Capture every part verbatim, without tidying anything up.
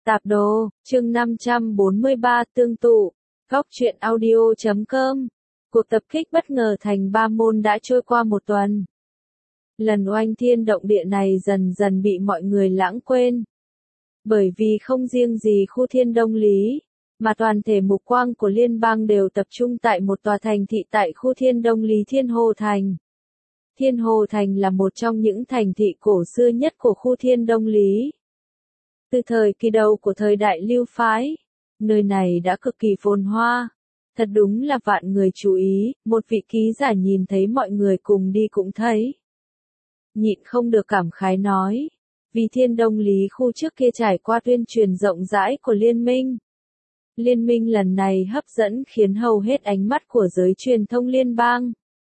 Tạp đồ, chương năm trăm bốn mươi ba tương tụ, góc truyện audio chấm com. Cuộc tập kích bất ngờ thành Ba Môn đã trôi qua một tuần. Lần oanh thiên động địa này dần dần bị mọi người lãng quên. Bởi vì không riêng gì khu Thiên Đông Lý, mà toàn thể mục quang của liên bang đều tập trung tại một tòa thành thị tại khu Thiên Đông Lý Thiên Hồ Thành. Thiên Hồ Thành là một trong những thành thị cổ xưa nhất của khu Thiên Đông Lý. Từ thời kỳ đầu của thời đại Lưu phái, nơi này đã cực kỳ phồn hoa. Thật đúng là vạn người chú ý, một vị ký giả nhìn thấy mọi người cùng đi cũng thấy. Nhịn không được cảm khái nói, vì Thiên Đông Lý khu trước kia trải qua tuyên truyền rộng rãi của liên minh. Liên minh lần này hấp dẫn khiến hầu hết ánh mắt của giới truyền thông liên bang.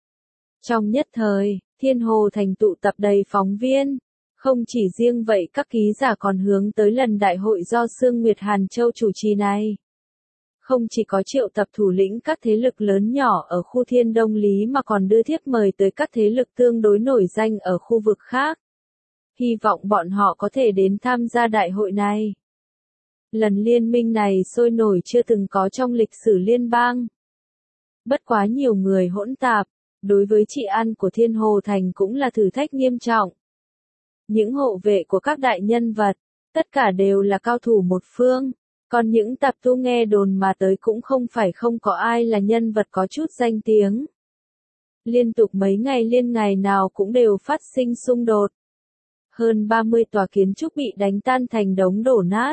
Trong nhất thời, Thiên Hồ Thành tụ tập đầy phóng viên. Không chỉ riêng vậy, các ký giả còn hướng tới lần đại hội do Sương Nguyệt Hàn Châu chủ trì này. Không chỉ có triệu tập thủ lĩnh các thế lực lớn nhỏ ở khu Thiên Đông Lý mà còn đưa thiếp mời tới các thế lực tương đối nổi danh ở khu vực khác. Hy vọng bọn họ có thể đến tham gia đại hội này. Lần liên minh này sôi nổi chưa từng có trong lịch sử liên bang. Bất quá nhiều người hỗn tạp, đối với trị an của Thiên Hồ Thành cũng là thử thách nghiêm trọng. Những hộ vệ của các đại nhân vật, tất cả đều là cao thủ một phương, còn những tạp tu nghe đồn mà tới cũng không phải không có ai là nhân vật có chút danh tiếng. Liên tục mấy ngày liên ngày nào cũng đều phát sinh xung đột. Hơn ba mươi tòa kiến trúc bị đánh tan thành đống đổ nát.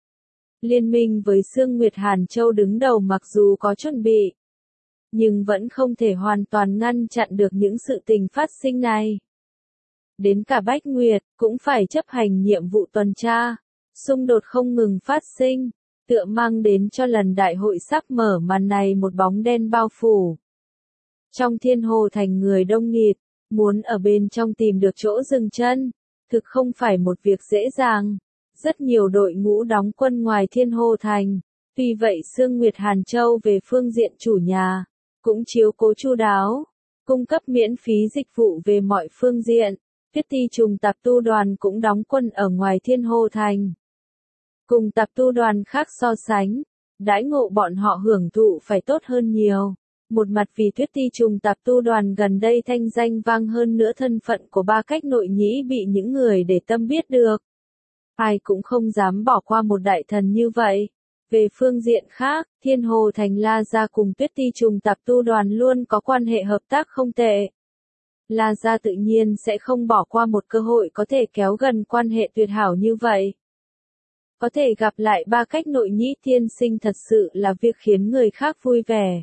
Liên minh với Sương Nguyệt Hàn Châu đứng đầu mặc dù có chuẩn bị, nhưng vẫn không thể hoàn toàn ngăn chặn được những sự tình phát sinh này. Đến cả Bách Nguyệt cũng phải chấp hành nhiệm vụ tuần tra, xung đột không ngừng phát sinh, tựa mang đến cho lần đại hội sắp mở màn này một bóng đen bao phủ. Trong Thiên Hồ Thành người đông nghịt, muốn ở bên trong tìm được chỗ dừng chân, thực không phải một việc dễ dàng. Rất nhiều đội ngũ đóng quân ngoài Thiên Hồ Thành, tuy vậy Sương Nguyệt Hàn Châu về phương diện chủ nhà, cũng chiếu cố chu đáo, cung cấp miễn phí dịch vụ về mọi phương diện. Tuyết Ti Trùng Tạp Tu Đoàn cũng đóng quân ở ngoài Thiên Hồ Thành. Cùng tạp tu đoàn khác so sánh, đãi ngộ bọn họ hưởng thụ phải tốt hơn nhiều. Một mặt vì Tuyết Ti Trùng Tạp Tu Đoàn gần đây thanh danh vang hơn nữa, thân phận của Ba Cách Nội Nhĩ bị những người để tâm biết được. Ai cũng không dám bỏ qua một đại thần như vậy. Về phương diện khác, Thiên Hồ Thành La Gia cùng Tuyết Ti Trùng Tạp Tu Đoàn luôn có quan hệ hợp tác không tệ. La Gia tự nhiên sẽ không bỏ qua một cơ hội có thể kéo gần quan hệ tuyệt hảo như vậy. Có thể gặp lại Ba Cách Nội Nhĩ tiên sinh thật sự là việc khiến người khác vui vẻ.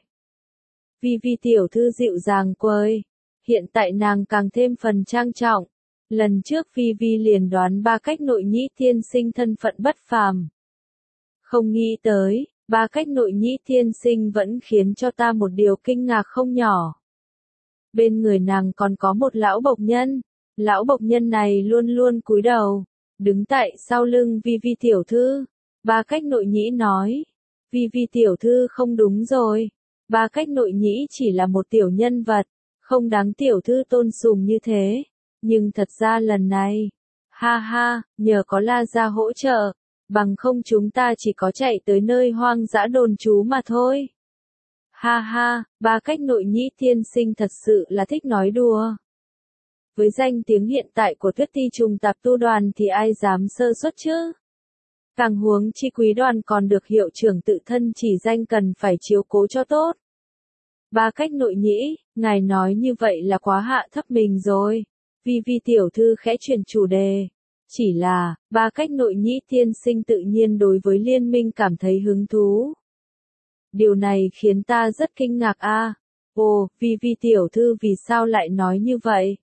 Vi Vi tiểu thư dịu dàng quơi, hiện tại nàng càng thêm phần trang trọng. Lần trước Vi Vi liền đoán Ba Cách Nội Nhĩ tiên sinh thân phận bất phàm. Không nghĩ tới, Ba Cách Nội Nhĩ tiên sinh vẫn khiến cho ta một điều kinh ngạc không nhỏ. Bên người nàng còn có một lão bộc nhân, lão bộc nhân này luôn luôn cúi đầu, đứng tại sau lưng Vi Vi tiểu thư. Ba Cách Nội Nhĩ nói, Vi Vi tiểu thư không đúng rồi, Ba Cách Nội Nhĩ chỉ là một tiểu nhân vật, không đáng tiểu thư tôn sùng như thế. Nhưng thật ra lần này, ha ha, nhờ có La Gia hỗ trợ, bằng không chúng ta chỉ có chạy tới nơi hoang dã đồn trú mà thôi. Ha ha, Ba Cách Nội Nhĩ tiên sinh thật sự là thích nói đùa. Với danh tiếng hiện tại của Tuyết Ti Trùng Tạp Tu Đoàn thì ai dám sơ suất chứ? Càng huống chi quý đoàn còn được hiệu trưởng tự thân chỉ danh cần phải chiếu cố cho tốt. Ba Cách Nội Nhĩ, ngài nói như vậy là quá hạ thấp mình rồi. Vi Vi tiểu thư khẽ chuyển chủ đề. Chỉ là, Ba Cách Nội Nhĩ tiên sinh tự nhiên đối với liên minh cảm thấy hứng thú. Điều này khiến ta rất kinh ngạc a. À. Ồ, Vi Vi tiểu thư vì sao lại nói như vậy?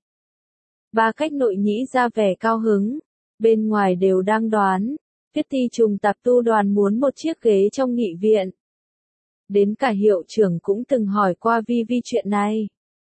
Ba Cách Nội Nhĩ ra vẻ cao hứng. Bên ngoài đều đang đoán, Tuyết Ti Trùng Tạp Tu Đoàn muốn một chiếc ghế trong nghị viện. Đến cả hiệu trưởng cũng từng hỏi qua Vi Vi chuyện này.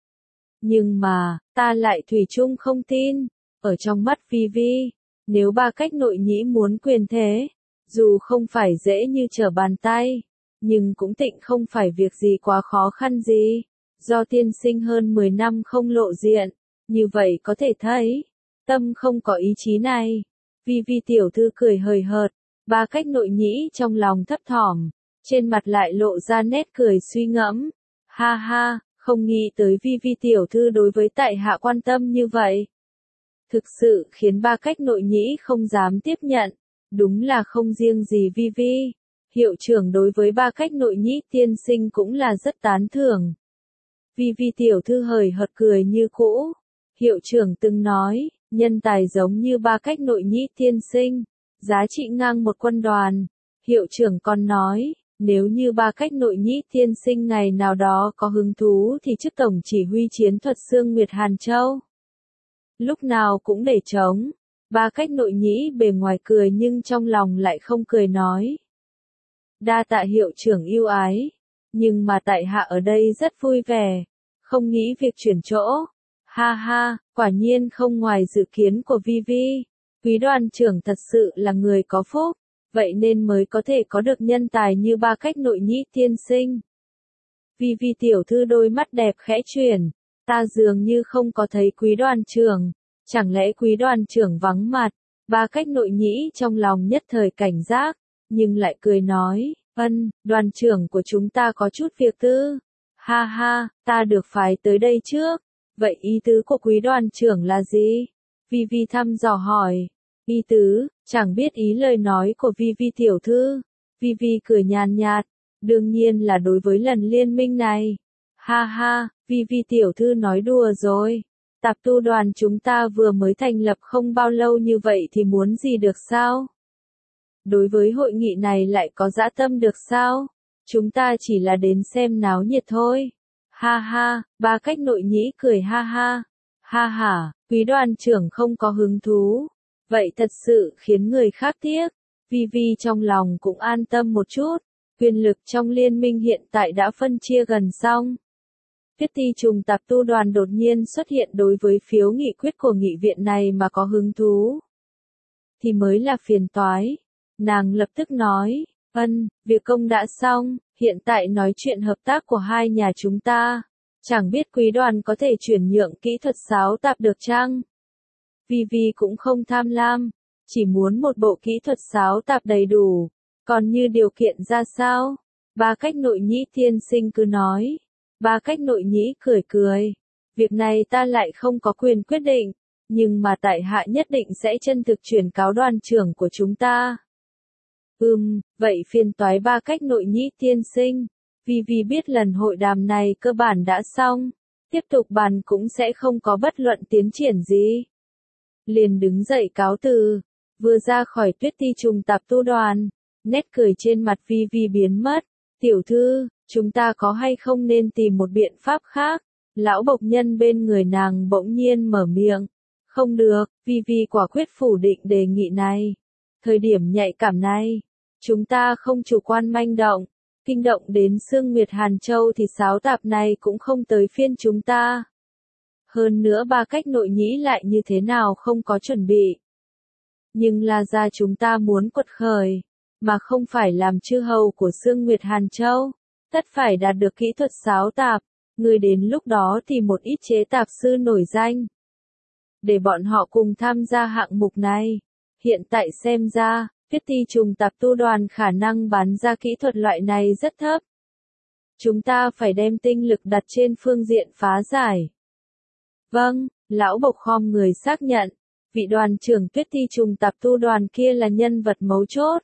Nhưng mà, ta lại thủy chung không tin. Ở trong mắt Vi Vi, nếu Ba Cách Nội Nhĩ muốn quyền thế, dù không phải dễ như trở bàn tay, nhưng cũng tịnh không phải việc gì quá khó khăn gì. Do tiên sinh hơn mười năm không lộ diện, như vậy có thể thấy, tâm không có ý chí này. Vi Vi tiểu thư cười hời hợt, Ba Cách Nội Nhĩ trong lòng thấp thỏm, trên mặt lại lộ ra nét cười suy ngẫm. Ha ha, không nghĩ tới Vi Vi tiểu thư đối với tại hạ quan tâm như vậy. Thực sự khiến Ba Cách Nội Nhĩ không dám tiếp nhận. Đúng là không riêng gì Vi Vi. Hiệu trưởng đối với Ba Cách Nội Nhĩ tiên sinh cũng là rất tán thưởng. Vi Vi tiểu thư hời hợt cười như cũ. Hiệu trưởng từng nói, nhân tài giống như Ba Cách Nội Nhĩ tiên sinh, giá trị ngang một quân đoàn. Hiệu trưởng còn nói, nếu như Ba Cách Nội Nhĩ tiên sinh ngày nào đó có hứng thú thì chức tổng chỉ huy chiến thuật Sương Nguyệt Hàn Châu. Lúc nào cũng để trống. Ba Cách Nội Nhĩ bề ngoài cười nhưng trong lòng lại không cười nói. Đa tạ hiệu trưởng yêu ái, nhưng mà tại hạ ở đây rất vui vẻ, không nghĩ việc chuyển chỗ. Ha ha, quả nhiên không ngoài dự kiến của Vi Vi. Quý đoàn trưởng thật sự là người có phúc, vậy nên mới có thể có được nhân tài như Ba Cách Nội Nhĩ tiên sinh. Vi Vi tiểu thư đôi mắt đẹp khẽ chuyển, ta dường như không có thấy quý đoàn trưởng, chẳng lẽ quý đoàn trưởng vắng mặt? Ba Cách Nội Nhĩ trong lòng nhất thời cảnh giác, nhưng lại cười nói, ân, đoàn trưởng của chúng ta có chút việc tư. Ha ha, ta được phái tới đây trước. Vậy ý tứ của quý đoàn trưởng là gì? Vi Vi thăm dò hỏi. Ý tứ, chẳng biết ý lời nói của Vi Vi tiểu thư. Vi Vi cười nhàn nhạt, đương nhiên là đối với lần liên minh này. Ha ha, Vi Vi tiểu thư nói đùa rồi. Tạp tu đoàn chúng ta vừa mới thành lập không bao lâu như vậy thì muốn gì được sao? Đối với hội nghị này lại có dã tâm được sao? Chúng ta chỉ là đến xem náo nhiệt thôi. Ha ha, Ba Cách Nội Nhĩ cười ha ha. Ha ha, quý đoàn trưởng không có hứng thú. Vậy thật sự khiến người khác tiếc. Vi Vi trong lòng cũng an tâm một chút. Quyền lực trong liên minh hiện tại đã phân chia gần xong. Viết ti trùng tạp tu đoàn đột nhiên xuất hiện đối với phiếu nghị quyết của nghị viện này mà có hứng thú. Thì mới là phiền toái. Nàng lập tức nói, ân, việc công đã xong, hiện tại nói chuyện hợp tác của hai nhà chúng ta. Chẳng biết quý đoàn có thể chuyển nhượng kỹ thuật sáo tạp được chăng? Vi Vi cũng không tham lam, chỉ muốn một bộ kỹ thuật sáo tạp đầy đủ. Còn như điều kiện ra sao? Ba Cách Nội Nhĩ tiên sinh cứ nói. Ba Cách Nội Nhĩ cười cười. Việc này ta lại không có quyền quyết định, nhưng mà tại hạ nhất định sẽ chân thực chuyển cáo đoàn trưởng của chúng ta. Ừm, vậy phiền toái Ba Cách Nội Nhĩ tiên sinh. Vi Vi biết lần hội đàm này cơ bản đã xong, tiếp tục bàn cũng sẽ không có bất luận tiến triển gì. Liền đứng dậy cáo từ, vừa ra khỏi Tuyết ti trùng tạp tu đoàn, nét cười trên mặt Vi Vi biến mất. Tiểu thư, chúng ta có hay không nên tìm một biện pháp khác? Lão bộc nhân bên người nàng bỗng nhiên mở miệng. Không được, Vi Vi quả quyết phủ định đề nghị này. Thời điểm nhạy cảm này, chúng ta không chủ quan manh động, kinh động đến Sương Nguyệt Hàn Châu thì sáo tạp này cũng không tới phiên chúng ta. Hơn nữa Ba Cách Nội Nhĩ lại như thế nào không có chuẩn bị. Nhưng là ra chúng ta muốn quật khởi, mà không phải làm chư hầu của Sương Nguyệt Hàn Châu, tất phải đạt được kỹ thuật sáo tạp, người đến lúc đó thì một ít chế tạp sư nổi danh. Để bọn họ cùng tham gia hạng mục này. Hiện tại xem ra, Viết ti trùng tạp tu đoàn khả năng bán ra kỹ thuật loại này rất thấp. Chúng ta phải đem tinh lực đặt trên phương diện phá giải. Vâng, lão bộc khom người xác nhận, vị đoàn trưởng Tuyết ti trùng tạp tu đoàn kia là nhân vật mấu chốt.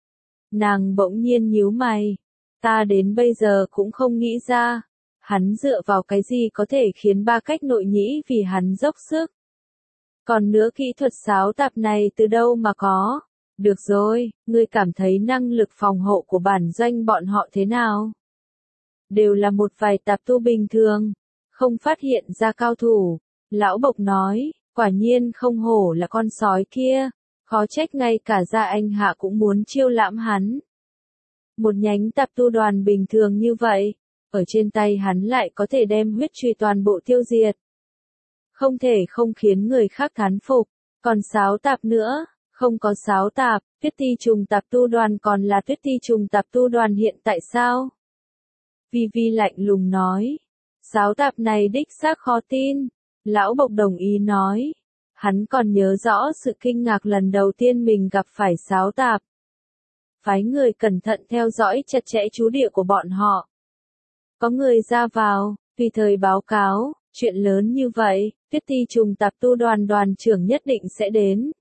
Nàng bỗng nhiên nhíu mày, ta đến bây giờ cũng không nghĩ ra, hắn dựa vào cái gì có thể khiến Ba Cách Nội Nhĩ vì hắn dốc sức. Còn nữa kỹ thuật sáo tạp này từ đâu mà có? Được rồi, ngươi cảm thấy năng lực phòng hộ của bản doanh bọn họ thế nào? Đều là một vài tạp tu bình thường, không phát hiện ra cao thủ. Lão bộc nói, quả nhiên không hổ là con sói kia, khó trách ngay cả gia anh hạ cũng muốn chiêu lãm hắn. Một nhánh tạp tu đoàn bình thường như vậy, ở trên tay hắn lại có thể đem huyết truy toàn bộ tiêu diệt. Không thể không khiến người khác thán phục, còn sáo tạp nữa, không có sáo tạp, Tuyết ti trùng tạp tu đoàn còn là Tuyết ti trùng tạp tu đoàn hiện tại sao? Vi Vi lạnh lùng nói, sáo tạp này đích xác khó tin, lão bộc đồng ý nói, hắn còn nhớ rõ sự kinh ngạc lần đầu tiên mình gặp phải sáo tạp. phái người cẩn thận theo dõi chặt chẽ trú địa của bọn họ. Có người ra vào, tùy thời báo cáo, chuyện lớn như vậy, Tuyết Ti trùng tạp tu đoàn đoàn trưởng nhất định sẽ đến.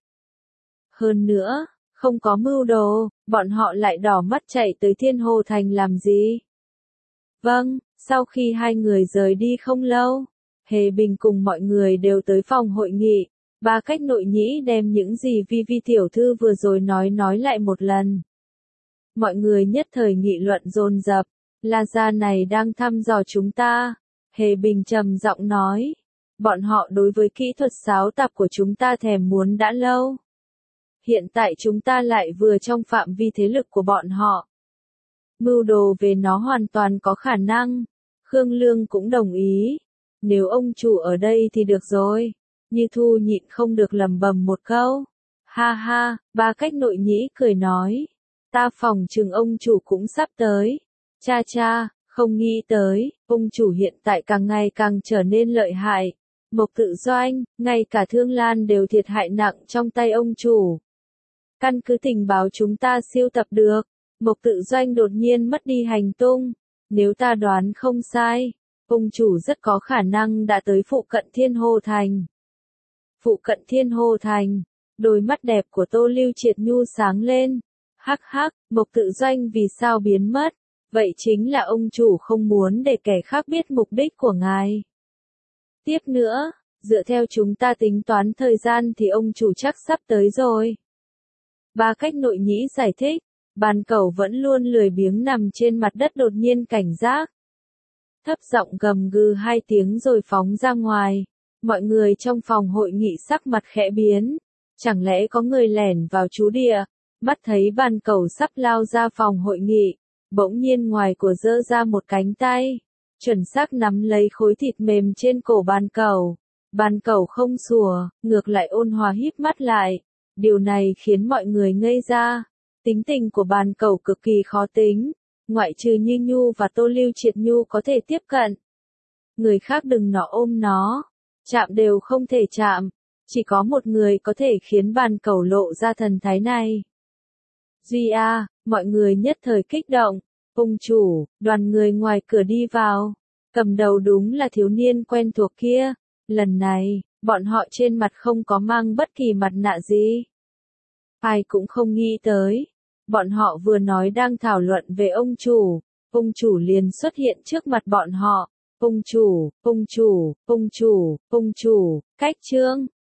Hơn nữa, không có mưu đồ, bọn họ lại đỏ mắt chạy tới Thiên Hồ Thành làm gì? Vâng, sau khi hai người rời đi không lâu, Hề Bình cùng mọi người đều tới phòng hội nghị. Ba Cách Nội Nhĩ đem những gì Vi Vi tiểu thư vừa rồi nói nói lại một lần. Mọi người nhất thời nghị luận dồn dập, La gia này đang thăm dò chúng ta. Hề Bình trầm giọng nói, bọn họ đối với kỹ thuật sáo tạp của chúng ta thèm muốn đã lâu. Hiện tại chúng ta lại vừa trong phạm vi thế lực của bọn họ. Mưu đồ về nó hoàn toàn có khả năng. Khương Lương cũng đồng ý. Nếu ông chủ ở đây thì được rồi. Như Thu nhịn không được lầm bầm một câu. Ha ha, Ba Cách Nội Nhĩ cười nói. Ta phòng chừng ông chủ cũng sắp tới. Cha cha, không nghĩ tới, ông chủ hiện tại càng ngày càng trở nên lợi hại. Mộc Tự Doanh, ngay cả Thương Lan đều thiệt hại nặng trong tay ông chủ. Căn cứ tình báo chúng ta siêu tập được, Mộc Tự Doanh đột nhiên mất đi hành tung. Nếu ta đoán không sai, ông chủ rất có khả năng đã tới phụ cận Thiên Hồ Thành. Phụ cận Thiên Hồ Thành, đôi mắt đẹp của Tô Lưu Triệt Nhu sáng lên. Hắc hắc, Mộc Tự Doanh vì sao biến mất? Vậy chính là ông chủ không muốn để kẻ khác biết mục đích của ngài. Tiếp nữa, dựa theo chúng ta tính toán thời gian thì ông chủ chắc sắp tới rồi. Ba Cách Nội Nhĩ giải thích, Bàn Cẩu vẫn luôn lười biếng nằm trên mặt đất đột nhiên cảnh giác. Thấp giọng gầm gừ hai tiếng rồi phóng ra ngoài. Mọi người trong phòng hội nghị sắc mặt khẽ biến. Chẳng lẽ có người lẻn vào trú địa, mắt thấy Bàn Cẩu sắp lao ra phòng hội nghị. Bỗng nhiên ngoài của giơ ra một cánh tay, chuẩn xác nắm lấy khối thịt mềm trên cổ Bàn Cẩu. Bàn Cẩu không sủa, ngược lại ôn hòa híp mắt lại. Điều này khiến mọi người ngây ra. Tính tình của Bàn Cẩu cực kỳ khó tính, ngoại trừ Như Nhu và Tô Lưu Triệt Nhu có thể tiếp cận. Người khác đừng nó ôm nó, chạm đều không thể chạm. Chỉ có một người có thể khiến Bàn Cẩu lộ ra thần thái này. Duy A, mọi người nhất thời kích động. Ông chủ, đoàn người ngoài cửa đi vào. Cầm đầu đúng là thiếu niên quen thuộc kia. Lần này, bọn họ trên mặt không có mang bất kỳ mặt nạ gì. Ai cũng không nghĩ tới. Bọn họ vừa nói đang thảo luận về ông chủ. Ông chủ liền xuất hiện trước mặt bọn họ. Ông chủ, ông chủ, ông chủ, ông chủ, Cách Trương.